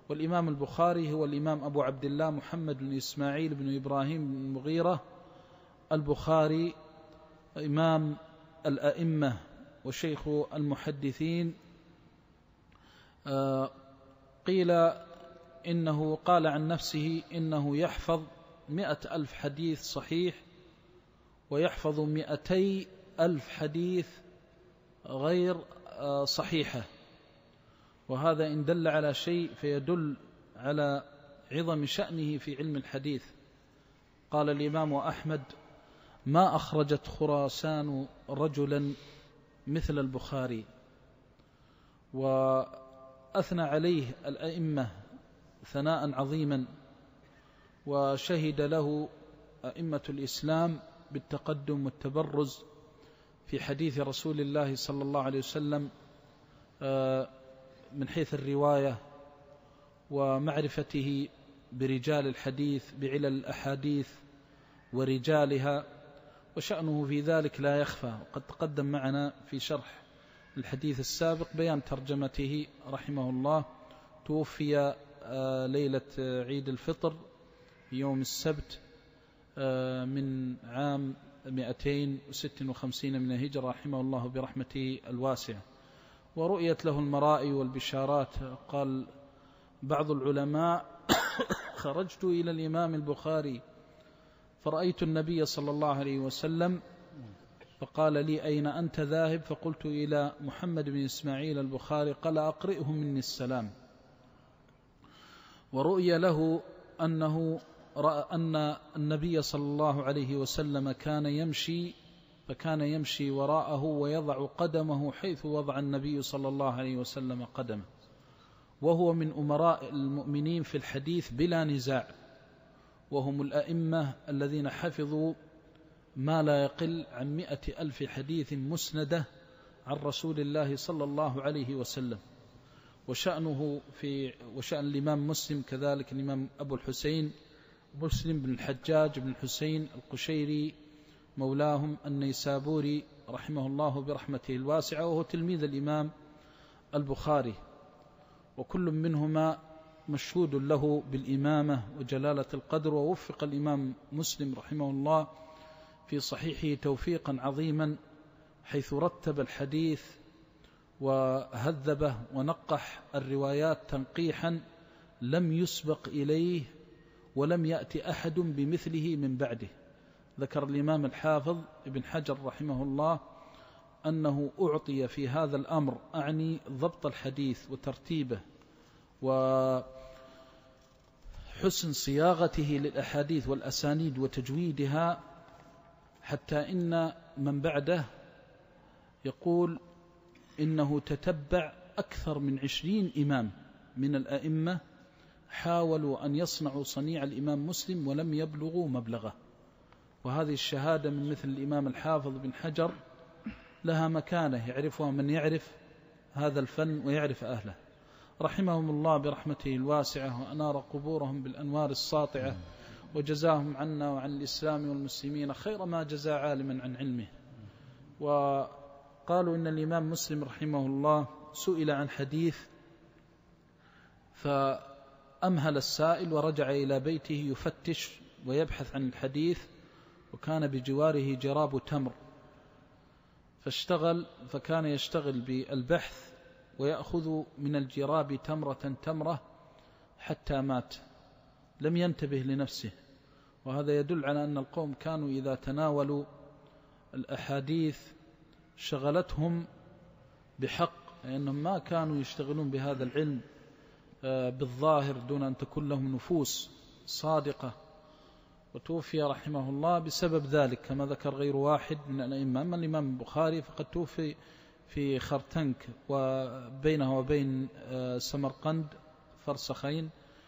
والإمام البخاري هو الإمام أبو عبد الله محمد بن إسماعيل بن إبراهيم بن المغيرة البخاري، إمام الأئمة وشيخ المحدثين. قيل إنه قال عن نفسه إنه يحفظ 100,000 حديث صحيح، ويحفظ 200,000 حديث غير صحيحة، وهذا إن دل على شيء فيدل على عظم شأنه في علم الحديث. قال الإمام أحمد: ما أخرجت خراسان رجلا مثل البخاري. وأثنى عليه الأئمة ثناء عظيما، وشهد له أئمة الإسلام بالتقدم والتبرز في حديث رسول الله صلى الله عليه وسلم من حيث الرواية ومعرفته برجال الحديث، بعلل الأحاديث ورجالها، وشأنه في ذلك لا يخفى. وقد تقدم معنا في شرح الحديث السابق بيان ترجمته رحمه الله. توفي ليلة عيد الفطر يوم السبت من عام 256 من الهجرة رحمه الله برحمته الواسعة. ورؤيت له المرائي والبشارات. قال بعض العلماء: خرجت إلى الإمام البخاري فرأيت النبي صلى الله عليه وسلم فقال لي: أين أنت ذاهب؟ فقلت: إلى محمد بن إسماعيل البخاري. قال: أقرئه مني السلام. ورؤي له أنه رأى أن النبي صلى الله عليه وسلم كان يمشي، فكان يمشي وراءه ويضع قدمه حيث وضع النبي صلى الله عليه وسلم قدمه، وهو من أمراء المؤمنين في الحديث بلا نزاع، وهم الأئمة الذين حفظوا ما لا يقل عن 100,000 حديث مسندة عن رسول الله صلى الله عليه وسلم. وشأن الإمام مسلم كذلك، الإمام أبو الحسين مسلم بن الحجاج بن الحسين القشيري مولاهم النيسابوري رحمه الله برحمته الواسعة، وهو تلميذ الإمام البخاري، وكل منهما مشهود له بالإمامة وجلالة القدر. ووفق الإمام مسلم رحمه الله في صحيحه توفيقا عظيما، حيث رتب الحديث وهذبه ونقح الروايات تنقيحا لم يسبق إليه ولم يأتي أحد بمثله من بعده. ذكر الإمام الحافظ ابن حجر رحمه الله أنه أعطي في هذا الأمر، أعني ضبط الحديث وترتيبه وحسن صياغته للأحاديث والأسانيد وتجويدها، حتى إن من بعده يقول إنه تتبع أكثر من 20 إمام من الأئمة حاولوا أن يصنعوا صنيع الإمام مسلم ولم يبلغوا مبلغه. وهذه الشهادة من مثل الإمام الحافظ بن حجر لها مكانة يعرفها من يعرف هذا الفن ويعرف أهله، رحمهم الله برحمته الواسعة، وأنار قبورهم بالأنوار الساطعة، وجزاهم عنا وعن الإسلام والمسلمين خير ما جزى عالما عن علمه. وقالوا إن الإمام مسلم رحمه الله سئل عن حديث فأمهل السائل ورجع إلى بيته يفتش ويبحث عن الحديث، وكان بجواره جراب تمر، فكان يشتغل بالبحث ويأخذ من الجراب تمرة تمرة حتى مات، لم ينتبه لنفسه. وهذا يدل على أن القوم كانوا إذا تناولوا الأحاديث شغلتهم بحق، لأنهم ما كانوا يشتغلون بهذا العلم بالظاهر دون أن تكون لهم نفوس صادقة. وتوفي رحمه الله بسبب ذلك كما ذكر غير واحد من الأئمة. أما الإمام البخاري فقد توفي في خرتنك وبينه وبين سمرقند فرسخين.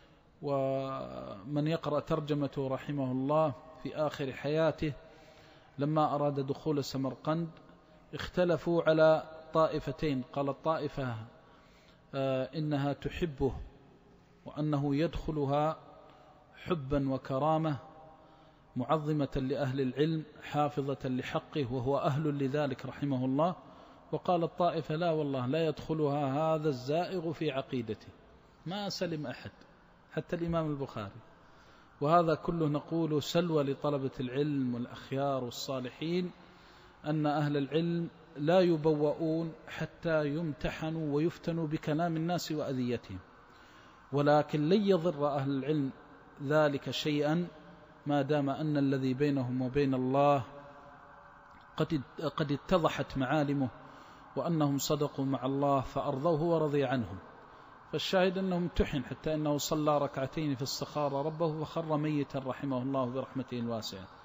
ومن يقرأ ترجمته رحمه الله في آخر حياته لما أراد دخول سمرقند اختلفوا على طائفتين. قال الطائفة إنها تحبه وأنه يدخلها حبا وكرامة، معظمة لأهل العلم، حافظة لحقه، وهو أهل لذلك رحمه الله. وقال الطائفة لا والله لا يدخلها هذا الزائغ في عقيدته، ما سلم أحد حتى الإمام البخاري. وهذا كله نقول سلوى لطلبة العلم والأخيار والصالحين، أن أهل العلم لا يبوؤون حتى يمتحنوا ويفتنوا بكلام الناس وأذيتهم، ولكن لن يضر أهل العلم ذلك شيئا ما دام أن الذي بينهم وبين الله قد اتضحت معالمه، وأنهم صدقوا مع الله فأرضوه ورضي عنهم. فالشاهد أنه امتحن حتى أنه صلى ركعتين في الصخارة ربه فخر ميتا رحمه الله برحمته الواسعة.